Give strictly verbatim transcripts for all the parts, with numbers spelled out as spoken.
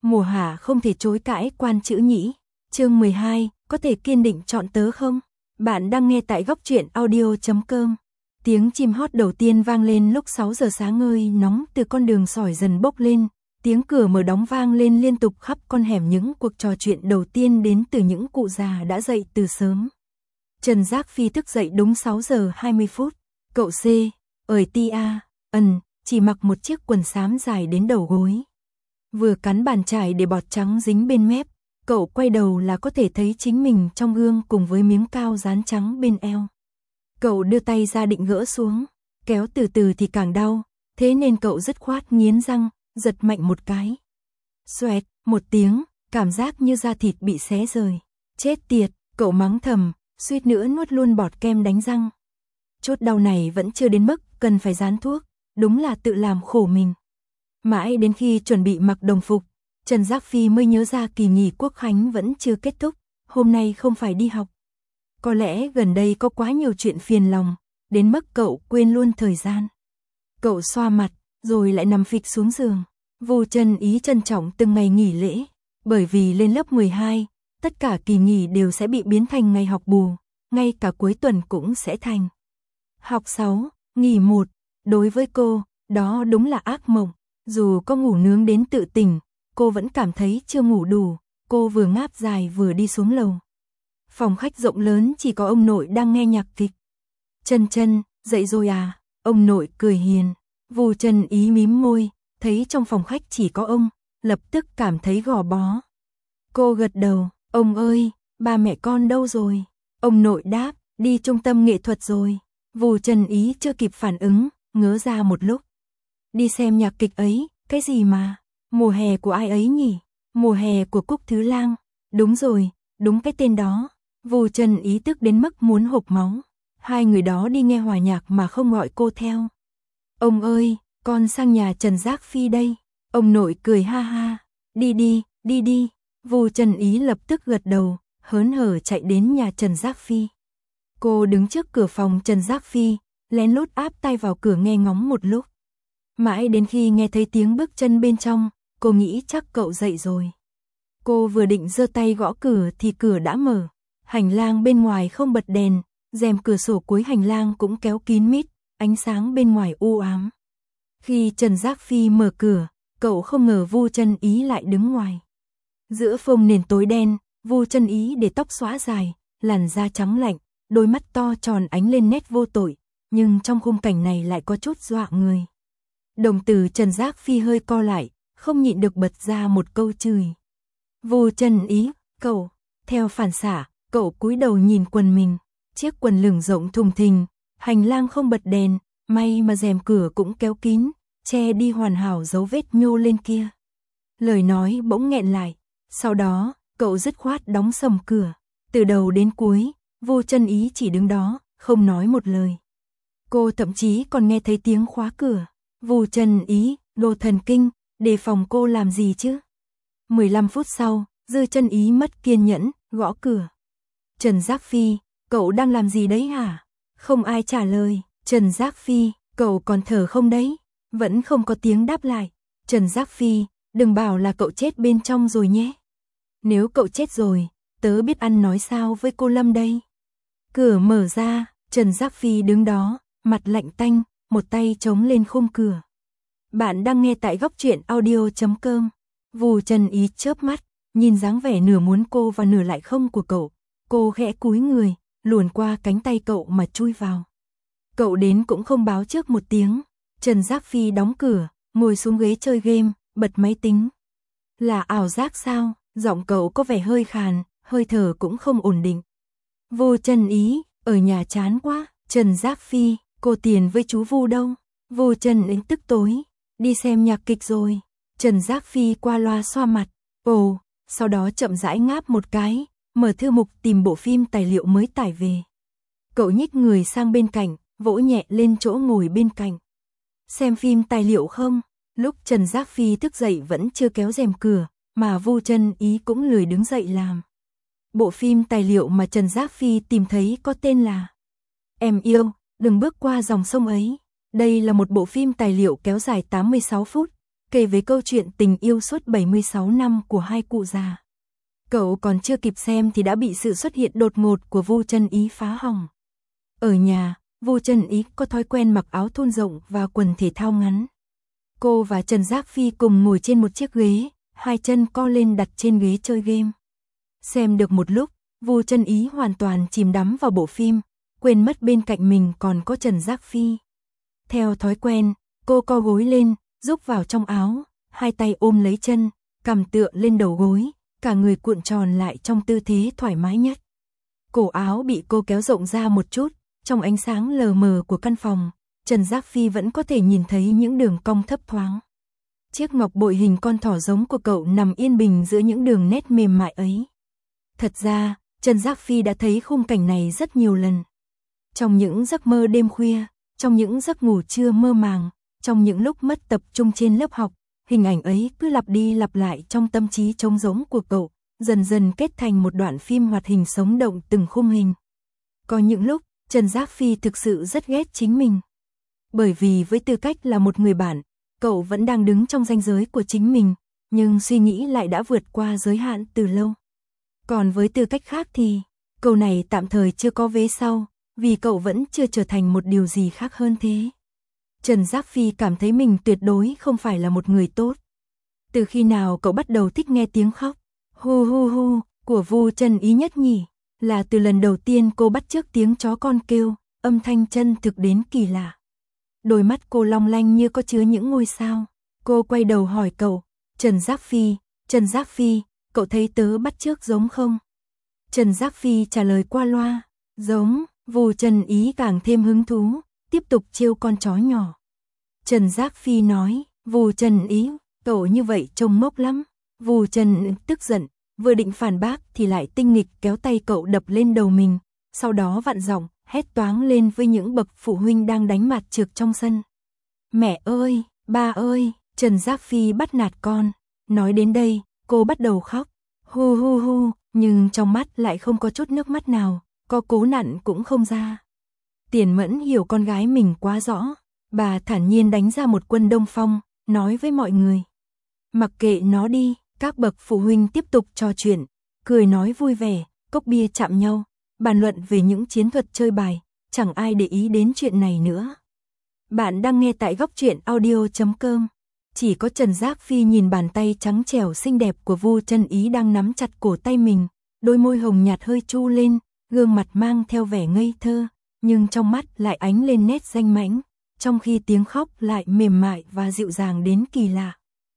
Mùa hạ không thể chối cãi quan chữ nhĩ. Chương mười hai, có thể kiên định chọn tớ không? Bạn đang nghe tại góc truyện audio chấm com. Tiếng chim hót đầu tiên vang lên lúc sáu giờ sáng ngời nóng từ con đường sỏi dần bốc lên. Tiếng cửa mở đóng vang lên liên tục khắp con hẻm, những cuộc trò chuyện đầu tiên đến từ những cụ già đã dậy từ sớm. Trần Giác Phi thức dậy đúng sáu giờ hai mươi phút. Cậu C, ởi ti a, ẩn, chỉ mặc một chiếc quần xám dài đến đầu gối. Vừa cắn bàn chải để bọt trắng dính bên mép, cậu quay đầu là có thể thấy chính mình trong gương cùng với miếng cao dán trắng bên eo. Cậu đưa tay ra định gỡ xuống, kéo từ từ thì càng đau, thế nên cậu dứt khoát nghiến răng, giật mạnh một cái. Xoẹt, một tiếng, cảm giác như da thịt bị xé rời. Chết tiệt, cậu mắng thầm, suýt nữa nuốt luôn bọt kem đánh răng. Chốt đau này vẫn chưa đến mức cần phải dán thuốc, đúng là tự làm khổ mình. Mãi đến khi chuẩn bị mặc đồng phục, Trần Giác Phi mới nhớ ra kỳ nghỉ Quốc khánh vẫn chưa kết thúc, hôm nay không phải đi học. Có lẽ gần đây có quá nhiều chuyện phiền lòng, đến mức cậu quên luôn thời gian. Cậu xoa mặt, rồi lại nằm phịch xuống giường. Vu Trân Ý trân trọng từng ngày nghỉ lễ, bởi vì lên lớp mười hai, tất cả kỳ nghỉ đều sẽ bị biến thành ngày học bù, ngay cả cuối tuần cũng sẽ thành. Học sáu, nghỉ một, đối với cô, đó đúng là ác mộng. Dù có ngủ nướng đến tự tỉnh, cô vẫn cảm thấy chưa ngủ đủ, cô vừa ngáp dài vừa đi xuống lầu. Phòng khách rộng lớn chỉ có ông nội đang nghe nhạc kịch. Trân Trân, dậy rồi à? Ông nội cười hiền. Vu Trân Ý mím môi, thấy trong phòng khách chỉ có ông, lập tức cảm thấy gò bó. Cô gật đầu, ông ơi, ba mẹ con đâu rồi? Ông nội đáp, đi trung tâm nghệ thuật rồi. Vu Trân Ý chưa kịp phản ứng, ngớ ra một lúc. Đi xem nhạc kịch ấy, cái gì mà? Mùa hè của ai ấy nhỉ? Mùa hè của Cúc Thứ Lang. Đúng rồi, đúng cái tên đó. Vu Trân Ý tức đến mức muốn hộc máu. Hai người đó đi nghe hòa nhạc mà không gọi cô theo. Ông ơi, con sang nhà Trần Giác Phi đây. Ông nội cười ha ha. Đi đi, đi đi. Vu Trân Ý lập tức gật đầu, hớn hở chạy đến nhà Trần Giác Phi. Cô đứng trước cửa phòng Trần Giác Phi, lén lút áp tay vào cửa nghe ngóng một lúc. Mãi đến khi nghe thấy tiếng bước chân bên trong, cô nghĩ chắc cậu dậy rồi. Cô vừa định giơ tay gõ cửa thì cửa đã mở. Hành lang bên ngoài không bật đèn, rèm cửa sổ cuối hành lang cũng kéo kín mít, ánh sáng bên ngoài u ám. Khi Trần Giác Phi mở cửa, cậu không ngờ Vu Trân Ý lại đứng ngoài. Giữa phông nền tối đen, Vu Trân Ý để tóc xõa dài, làn da trắng lạnh, đôi mắt to tròn ánh lên nét vô tội, nhưng trong khung cảnh này lại có chút dọa người. Đồng tử Trần Giác Phi hơi co lại, không nhịn được bật ra một câu chửi. Vu Trân Ý, cậu, theo phản xạ, cậu cúi đầu nhìn quần mình, chiếc quần lửng rộng thùng thình, hành lang không bật đèn, may mà rèm cửa cũng kéo kín, che đi hoàn hảo dấu vết nhô lên kia. Lời nói bỗng nghẹn lại, sau đó, cậu dứt khoát đóng sầm cửa, từ đầu đến cuối, Vu Trân Ý chỉ đứng đó, không nói một lời. Cô thậm chí còn nghe thấy tiếng khóa cửa. Vu Trân Ý, đồ thần kinh, đề phòng cô làm gì chứ? mười lăm phút sau, Dư Trân Ý mất kiên nhẫn, gõ cửa. Trần Giác Phi, cậu đang làm gì đấy hả? Không ai trả lời. Trần Giác Phi, cậu còn thở không đấy? Vẫn không có tiếng đáp lại. Trần Giác Phi, đừng bảo là cậu chết bên trong rồi nhé. Nếu cậu chết rồi, tớ biết ăn nói sao với cô Lâm đây. Cửa mở ra, Trần Giác Phi đứng đó, mặt lạnh tanh, một tay chống lên khung cửa. Bạn đang nghe tại góc truyện audio chấm com. Vu Trân Ý chớp mắt, nhìn dáng vẻ nửa muốn cô và nửa lại không của cậu. Cô khẽ cúi người, luồn qua cánh tay cậu mà chui vào. Cậu đến cũng không báo trước một tiếng. Trần Giác Phi đóng cửa, ngồi xuống ghế chơi game, bật máy tính. Là ảo giác sao? Giọng cậu có vẻ hơi khàn, hơi thở cũng không ổn định. Vu Trân Ý, ở nhà chán quá. Trần Giác Phi, cô Tiền với chú Vu đâu? Vu Trân Ý tức tối, đi xem nhạc kịch rồi. Trần Giác Phi qua loa xoa mặt, ồ, sau đó chậm rãi ngáp một cái, mở thư mục tìm bộ phim tài liệu mới tải về. Cậu nhích người sang bên cạnh, vỗ nhẹ lên chỗ ngồi bên cạnh. Xem phim tài liệu không? Lúc Trần Giác Phi thức dậy vẫn chưa kéo rèm cửa, mà Vu Trân Ý cũng lười đứng dậy làm. Bộ phim tài liệu mà Trần Giác Phi tìm thấy có tên là Em yêu, đừng bước qua dòng sông ấy. Đây là một bộ phim tài liệu kéo dài tám mươi sáu phút, kể về câu chuyện tình yêu suốt bảy mươi sáu năm của hai cụ già. Cậu còn chưa kịp xem thì đã bị sự xuất hiện đột ngột của Vu Chân Ý phá hỏng. Ở nhà, Vu Chân Ý có thói quen mặc áo thun rộng và quần thể thao ngắn. Cô và Trần Giác Phi cùng ngồi trên một chiếc ghế, hai chân co lên đặt trên ghế chơi game. Xem được một lúc, Vu Chân Ý hoàn toàn chìm đắm vào bộ phim, quên mất bên cạnh mình còn có Trần Giác Phi. Theo thói quen, cô co gối lên, rúc vào trong áo, hai tay ôm lấy chân, cằm tựa lên đầu gối, cả người cuộn tròn lại trong tư thế thoải mái nhất. Cổ áo bị cô kéo rộng ra một chút, trong ánh sáng lờ mờ của căn phòng, Trần Giác Phi vẫn có thể nhìn thấy những đường cong thấp thoáng. Chiếc ngọc bội hình con thỏ giống của cậu nằm yên bình giữa những đường nét mềm mại ấy. Thật ra, Trần Giác Phi đã thấy khung cảnh này rất nhiều lần. Trong những giấc mơ đêm khuya, trong những giấc ngủ trưa mơ màng, trong những lúc mất tập trung trên lớp học, hình ảnh ấy cứ lặp đi lặp lại trong tâm trí trống rỗng của cậu, dần dần kết thành một đoạn phim hoạt hình sống động từng khung hình. Có những lúc, Trần Giác Phi thực sự rất ghét chính mình. Bởi vì với tư cách là một người bạn, cậu vẫn đang đứng trong ranh giới của chính mình, nhưng suy nghĩ lại đã vượt qua giới hạn từ lâu. Còn với tư cách khác thì, câu này tạm thời chưa có vế sau, vì cậu vẫn chưa trở thành một điều gì khác hơn thế. Trần Giác Phi cảm thấy mình tuyệt đối không phải là một người tốt. Từ khi nào cậu bắt đầu thích nghe tiếng khóc, hu hu hu, của Vu Chân Ý nhất nhỉ? Là từ lần đầu tiên cô bắt chước tiếng chó con kêu, âm thanh chân thực đến kỳ lạ. Đôi mắt cô long lanh như có chứa những ngôi sao. Cô quay đầu hỏi cậu, Trần Giác Phi, Trần Giác Phi, cậu thấy tớ bắt chước giống không? Trần Giác Phi trả lời qua loa, giống. Vu Chân Ý càng thêm hứng thú, tiếp tục trêu con chó nhỏ. Trần Giác Phi nói, Vu Chân Ý, cậu như vậy trông ngốc lắm. Vu Chân tức giận, vừa định phản bác thì lại tinh nghịch kéo tay cậu đập lên đầu mình, sau đó vặn giọng, hét toáng lên với những bậc phụ huynh đang đánh mặt trược trong sân. Mẹ ơi, ba ơi, Trần Giác Phi bắt nạt con. Nói đến đây, cô bắt đầu khóc, hu hu hu, nhưng trong mắt lại không có chút nước mắt nào, có cố nặn cũng không ra. Tiền Mẫn hiểu con gái mình quá rõ, bà thản nhiên đánh ra một quân đông phong, nói với mọi người. Mặc kệ nó đi, các bậc phụ huynh tiếp tục trò chuyện, cười nói vui vẻ, cốc bia chạm nhau, bàn luận về những chiến thuật chơi bài, chẳng ai để ý đến chuyện này nữa. Bạn đang nghe tại góc truyện audio chấm com. Chỉ có Trần Giác Phi nhìn bàn tay trắng trẻo xinh đẹp của Vu Chân Ý đang nắm chặt cổ tay mình, đôi môi hồng nhạt hơi chu lên, gương mặt mang theo vẻ ngây thơ, nhưng trong mắt lại ánh lên nét danh mãnh, trong khi tiếng khóc lại mềm mại và dịu dàng đến kỳ lạ.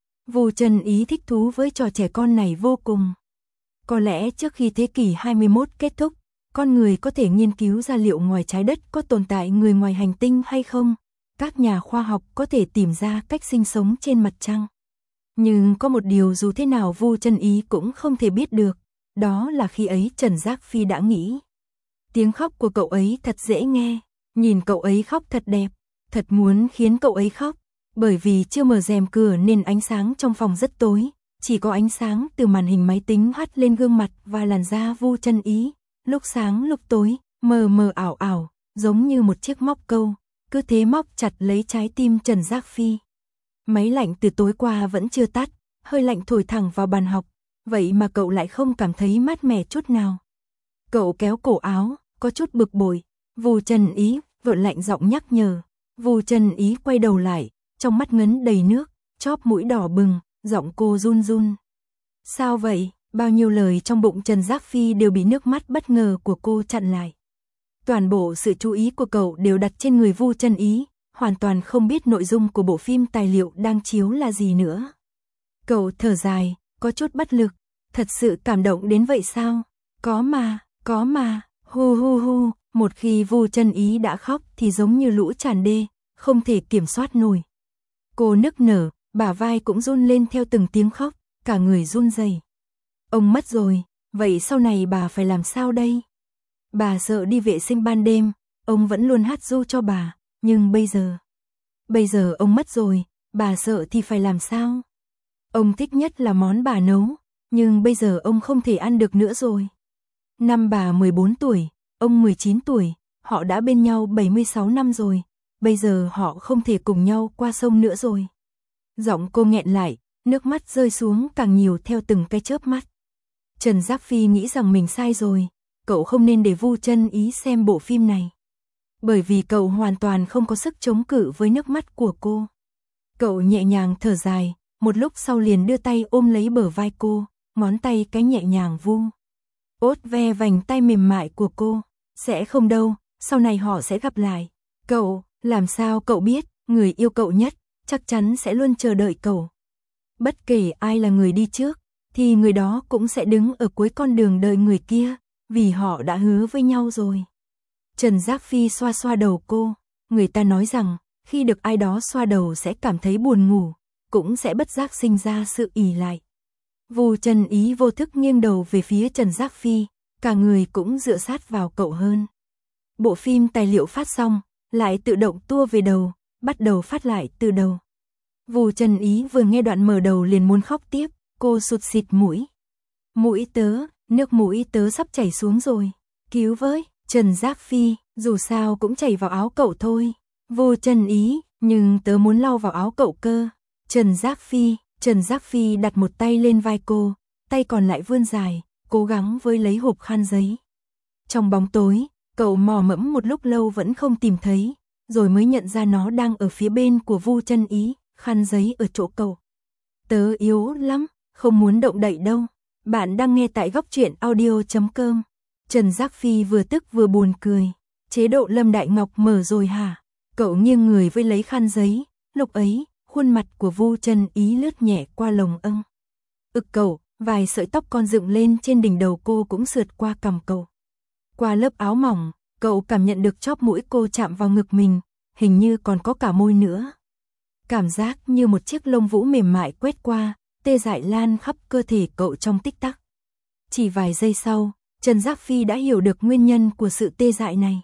Vu Chân Ý thích thú với trò trẻ con này vô cùng. Có lẽ trước khi thế kỷ hai mươi mốt kết thúc, con người có thể nghiên cứu ra liệu ngoài trái đất có tồn tại người ngoài hành tinh hay không. Các nhà khoa học có thể tìm ra cách sinh sống trên mặt trăng. Nhưng có một điều dù thế nào Vu Chân Ý cũng không thể biết được, đó là khi ấy Trần Giác Phi đã nghĩ. Tiếng khóc của cậu ấy thật dễ nghe, nhìn cậu ấy khóc thật đẹp, thật muốn khiến cậu ấy khóc, bởi vì chưa mở rèm cửa nên ánh sáng trong phòng rất tối, chỉ có ánh sáng từ màn hình máy tính hắt lên gương mặt và làn da Vu Chân Ý, lúc sáng lúc tối, mờ mờ ảo ảo, giống như một chiếc móc câu, cứ thế móc chặt lấy trái tim Trần Giác Phi. Máy lạnh từ tối qua vẫn chưa tắt, hơi lạnh thổi thẳng vào bàn học, vậy mà cậu lại không cảm thấy mát mẻ chút nào. Cậu kéo cổ áo, có chút bực bội, Vu Chân Ý, vợ lạnh giọng nhắc nhở. Vu Chân Ý quay đầu lại, trong mắt ngấn đầy nước, chóp mũi đỏ bừng, giọng cô run run. Sao vậy? Bao nhiêu lời trong bụng Trần Giác Phi đều bị nước mắt bất ngờ của cô chặn lại. Toàn bộ sự chú ý của cậu đều đặt trên người Vu Chân Ý, hoàn toàn không biết nội dung của bộ phim tài liệu đang chiếu là gì nữa. Cậu thở dài, có chút bất lực, thật sự cảm động đến vậy sao? Có mà, có mà, hu hu hu, một khi Vu Chân Ý đã khóc thì giống như lũ tràn đê, không thể kiểm soát nổi. Cô nức nở, bả vai cũng run lên theo từng tiếng khóc, cả người run rẩy. Ông mất rồi, vậy sau này bà phải làm sao đây? Bà sợ đi vệ sinh ban đêm, ông vẫn luôn hát ru cho bà, nhưng bây giờ... Bây giờ ông mất rồi, bà sợ thì phải làm sao? Ông thích nhất là món bà nấu, nhưng bây giờ ông không thể ăn được nữa rồi. Năm bà mười bốn tuổi, ông mười chín tuổi, họ đã bên nhau bảy mươi sáu năm rồi, bây giờ họ không thể cùng nhau qua sông nữa rồi. Giọng cô nghẹn lại, nước mắt rơi xuống càng nhiều theo từng cái chớp mắt. Trần Giác Phi nghĩ rằng mình sai rồi, cậu không nên để Vu Chân Ý xem bộ phim này. Bởi vì cậu hoàn toàn không có sức chống cự với nước mắt của cô. Cậu nhẹ nhàng thở dài, một lúc sau liền đưa tay ôm lấy bờ vai cô, ngón tay cái nhẹ nhàng vu ốt ve vành tay mềm mại của cô. Sẽ không đâu, sau này họ sẽ gặp lại. Cậu, làm sao cậu biết, người yêu cậu nhất, chắc chắn sẽ luôn chờ đợi cậu. Bất kể ai là người đi trước, thì người đó cũng sẽ đứng ở cuối con đường đợi người kia, vì họ đã hứa với nhau rồi. Trần Giác Phi xoa xoa đầu cô, người ta nói rằng, khi được ai đó xoa đầu sẽ cảm thấy buồn ngủ, cũng sẽ bất giác sinh ra sự ỷ lại. Vu Chân Ý vô thức nghiêng đầu về phía Trần Giác Phi, cả người cũng dựa sát vào cậu hơn. Bộ phim tài liệu phát xong, lại tự động tua về đầu, bắt đầu phát lại từ đầu. Vu Chân Ý vừa nghe đoạn mở đầu liền muốn khóc tiếp, cô sụt sịt mũi. Mũi tớ, nước mũi tớ sắp chảy xuống rồi, cứu với. Trần Giác Phi, dù sao cũng chảy vào áo cậu thôi. Vu Chân Ý, nhưng tớ muốn lau vào áo cậu cơ. Trần Giác Phi, Trần Giác Phi đặt một tay lên vai cô, tay còn lại vươn dài, cố gắng với lấy hộp khăn giấy. Trong bóng tối, cậu mò mẫm một lúc lâu vẫn không tìm thấy, rồi mới nhận ra nó đang ở phía bên của Vu Chân Ý, khăn giấy ở chỗ cậu. Tớ yếu lắm, không muốn động đậy đâu. Bạn đang nghe tại góc truyện audio chấm com. Trần Giác Phi vừa tức vừa buồn cười. Chế độ Lâm Đại Ngọc mở rồi hả? Cậu nghiêng người với lấy khăn giấy, lúc ấy, khuôn mặt của Vu Chân Ý lướt nhẹ qua lồng âng. Ực cậu, vài sợi tóc con dựng lên trên đỉnh đầu cô cũng sượt qua cằm cậu. Qua lớp áo mỏng, cậu cảm nhận được chóp mũi cô chạm vào ngực mình, hình như còn có cả môi nữa. Cảm giác như một chiếc lông vũ mềm mại quét qua, tê dại lan khắp cơ thể cậu trong tích tắc. Chỉ vài giây sau, Trần Giác Phi đã hiểu được nguyên nhân của sự tê dại này.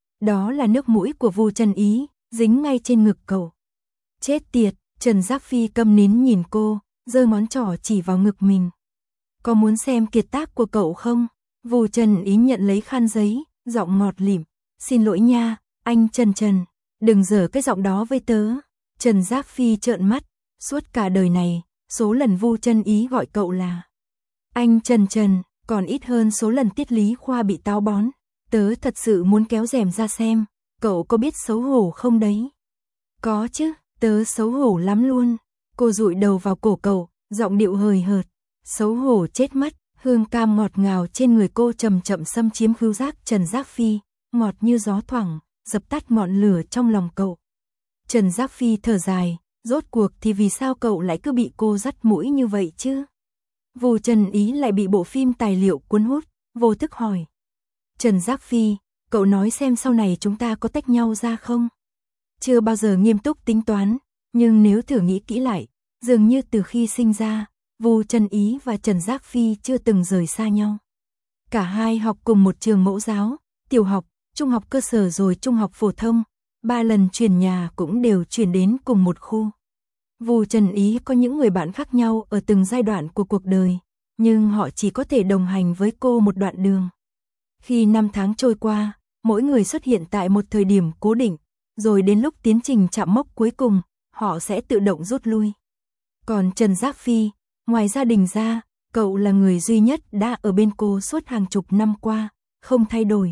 Đó là nước mũi của Vu Chân Ý, dính ngay trên ngực cậu. Chết tiệt, Trần Giác Phi câm nín nhìn cô, giơ ngón trỏ chỉ vào ngực mình. Có muốn xem kiệt tác của cậu không? Vu Chân Ý nhận lấy khăn giấy, giọng ngọt lịm. Xin lỗi nha, anh Trần Trần, đừng giở cái giọng đó với tớ. Trần Giác Phi trợn mắt, suốt cả đời này, số lần Vu Chân Ý gọi cậu là anh Trần Trần, còn ít hơn số lần Tiết Lý Khoa bị táo bón. Tớ thật sự muốn kéo rèm ra xem, cậu có biết xấu hổ không đấy? Có chứ, tớ xấu hổ lắm luôn. Cô dụi đầu vào cổ cậu, giọng điệu hời hợt. Xấu hổ chết mất, hương cam ngọt ngào trên người cô chậm chậm xâm chiếm khứu giác Trần Giác Phi, ngọt như gió thoảng, dập tắt ngọn lửa trong lòng cậu. Trần Giác Phi thở dài, rốt cuộc thì vì sao cậu lại cứ bị cô dắt mũi như vậy chứ? Vu Chân Ý lại bị bộ phim tài liệu cuốn hút, vô thức hỏi. Trần Giác Phi, cậu nói xem sau này chúng ta có tách nhau ra không? Chưa bao giờ nghiêm túc tính toán, nhưng nếu thử nghĩ kỹ lại, dường như từ khi sinh ra, Vu Chân Ý và Trần Giác Phi chưa từng rời xa nhau. Cả hai học cùng một trường mẫu giáo, tiểu học, trung học cơ sở rồi trung học phổ thông, ba lần chuyển nhà cũng đều chuyển đến cùng một khu. Vu Chân Ý có những người bạn khác nhau ở từng giai đoạn của cuộc đời, nhưng họ chỉ có thể đồng hành với cô một đoạn đường. Khi năm tháng trôi qua, mỗi người xuất hiện tại một thời điểm cố định, rồi đến lúc tiến trình chạm mốc cuối cùng, họ sẽ tự động rút lui. Còn Trần Giác Phi, ngoài gia đình ra, cậu là người duy nhất đã ở bên cô suốt hàng chục năm qua, không thay đổi.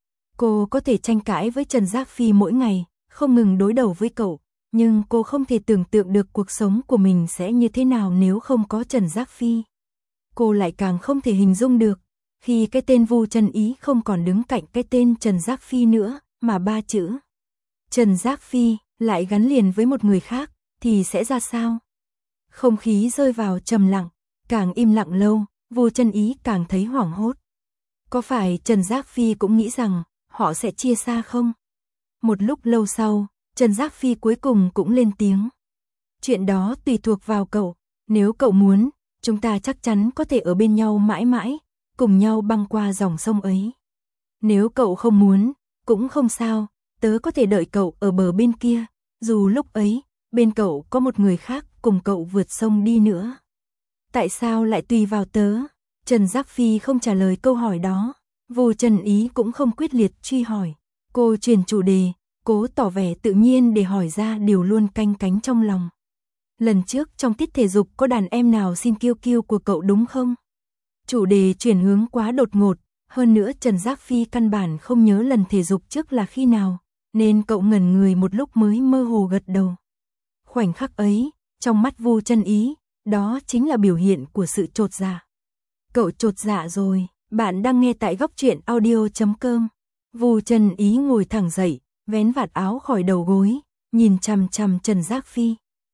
Cô có thể tranh cãi với Trần Giác Phi mỗi ngày, không ngừng đối đầu với cậu, nhưng cô không thể tưởng tượng được cuộc sống của mình sẽ như thế nào nếu không có Trần Giác Phi. Cô lại càng không thể hình dung được, khi cái tên Vu Chân Ý không còn đứng cạnh cái tên Trần Giác Phi nữa, mà ba chữ Trần Giác Phi lại gắn liền với một người khác, thì sẽ ra sao? Không khí rơi vào trầm lặng, càng im lặng lâu, Vu Chân Ý càng thấy hoảng hốt. Có phải Trần Giác Phi cũng nghĩ rằng họ sẽ chia xa không? Một lúc lâu sau, Trần Giác Phi cuối cùng cũng lên tiếng. Chuyện đó tùy thuộc vào cậu, nếu cậu muốn, chúng ta chắc chắn có thể ở bên nhau mãi mãi, cùng nhau băng qua dòng sông ấy. Nếu cậu không muốn, cũng không sao, tớ có thể đợi cậu ở bờ bên kia, dù lúc ấy, bên cậu có một người khác cùng cậu vượt sông đi nữa. Tại sao lại tùy vào tớ? Trần Giác Phi không trả lời câu hỏi đó, Vu Chân Ý cũng không quyết liệt truy hỏi. Cô chuyển chủ đề, cố tỏ vẻ tự nhiên để hỏi ra điều luôn canh cánh trong lòng. lần trước trong tiết thể dục có đàn em nào xin kiêu kiêu của cậu đúng không? Chủ đề chuyển hướng quá đột ngột, hơn nữa Trần Giác Phi căn bản không nhớ lần thể dục trước là khi nào, nên cậu ngẩn người một lúc mới mơ hồ gật đầu. Khoảnh khắc ấy, trong mắt Vu Chân Ý, đó chính là biểu hiện của sự chột dạ. Cậu chột dạ rồi, bạn đang nghe tại góc truyện audio chấm com. Vu Chân Ý ngồi thẳng dậy, vén vạt áo khỏi đầu gối, nhìn chằm chằm Trần Giác Phi.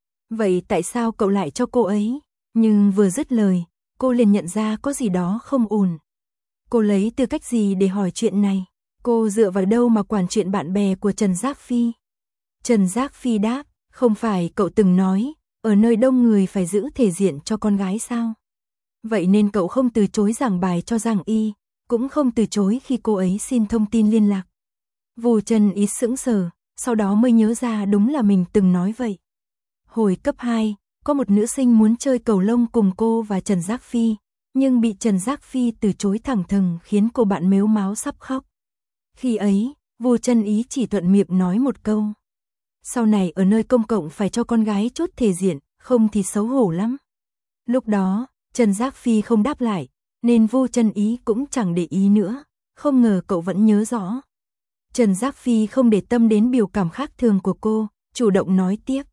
Vậy tại sao cậu lại cho cô ấy? Nhưng vừa dứt lời, cô liền nhận ra có gì đó không ổn. Cô lấy tư cách gì để hỏi chuyện này? Cô dựa vào đâu mà quản chuyện bạn bè của Trần Giác Phi? Trần Giác Phi đáp, không phải cậu từng nói, ở nơi đông người phải giữ thể diện cho con gái sao? Vậy nên cậu không từ chối giảng bài cho Giang Y, cũng không từ chối khi cô ấy xin thông tin liên lạc. Vu Chân Ý sững sờ, sau đó mới nhớ ra đúng là mình từng nói vậy. Hồi cấp hai, có một nữ sinh muốn chơi cầu lông cùng cô và Trần Giác Phi, nhưng bị Trần Giác Phi từ chối thẳng thừng khiến cô bạn mếu máo sắp khóc. Khi ấy, Vu Chân Ý chỉ thuận miệng nói một câu. Sau này ở nơi công cộng phải cho con gái chút thể diện, không thì xấu hổ lắm. Lúc đó, Trần Giác Phi không đáp lại, nên Vu Chân Ý cũng chẳng để ý nữa, không ngờ cậu vẫn nhớ rõ. Trần Giác Phi không để tâm đến biểu cảm khác thường của cô, chủ động nói tiếp.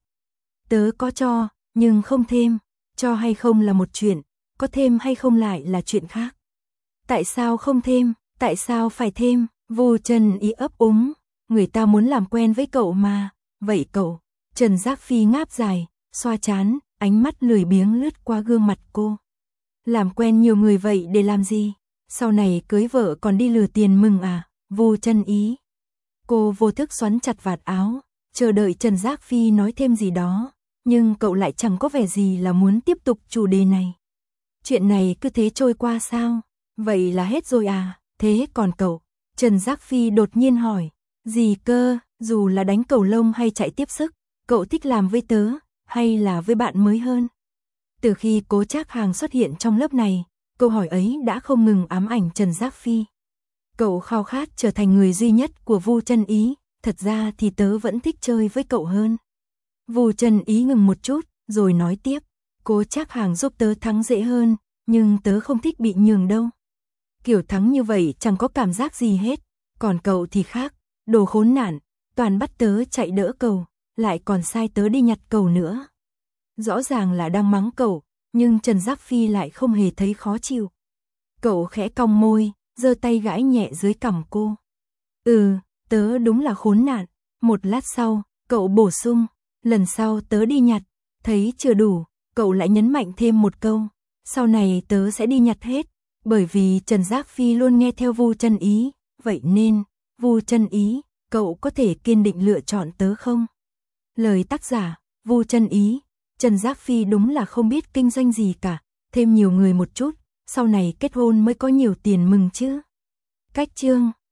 Tớ có cho, nhưng không thêm, cho hay không là một chuyện, có thêm hay không lại là chuyện khác. Tại sao không thêm, tại sao phải thêm? Vu Chân Ý ấp úng, người ta muốn làm quen với cậu mà, vậy cậu? Trần Giác Phi ngáp dài, xoa trán, ánh mắt lười biếng lướt qua gương mặt cô. Làm quen nhiều người vậy để làm gì? Sau này cưới vợ còn đi lừa tiền mừng à? Vu Chân Ý. Cô vô thức xoắn chặt vạt áo, chờ đợi Trần Giác Phi nói thêm gì đó, nhưng cậu lại chẳng có vẻ gì là muốn tiếp tục chủ đề này. Chuyện này cứ thế trôi qua sao? Vậy là hết rồi à? Thế còn cậu? Trần Giác Phi đột nhiên hỏi. Gì cơ? Dù là đánh cầu lông hay chạy tiếp sức, cậu thích làm với tớ, hay là với bạn mới hơn? Từ khi Cố Trác Hàng xuất hiện trong lớp này, câu hỏi ấy đã không ngừng ám ảnh Trần Giác Phi. Cậu khao khát trở thành người duy nhất của Vu Chân Ý, thật ra thì tớ vẫn thích chơi với cậu hơn. Vu Chân Ý ngừng một chút, rồi nói tiếp, Cố Trác Hàng giúp tớ thắng dễ hơn, nhưng tớ không thích bị nhường đâu. Kiểu thắng như vậy chẳng có cảm giác gì hết, còn cậu thì khác, đồ khốn nạn, toàn bắt tớ chạy đỡ cầu, lại còn sai tớ đi nhặt cầu nữa. Rõ ràng là đang mắng cậu, nhưng Trần Giác Phi lại không hề thấy khó chịu. Cậu khẽ cong môi, giơ tay gãi nhẹ dưới cằm cô. Ừ, tớ đúng là khốn nạn. Một lát sau, cậu bổ sung, lần sau tớ đi nhặt, thấy chưa đủ, cậu lại nhấn mạnh thêm một câu, sau này tớ sẽ đi nhặt hết, bởi vì Trần Giác Phi luôn nghe theo Vu Chân Ý, vậy nên, Vu Chân Ý, cậu có thể kiên định lựa chọn tớ không? Lời tác giả, Vu Chân Ý. Trần Giác Phi đúng là không biết kinh doanh gì cả, thêm nhiều người một chút, sau này kết hôn mới có nhiều tiền mừng chứ. Cách chương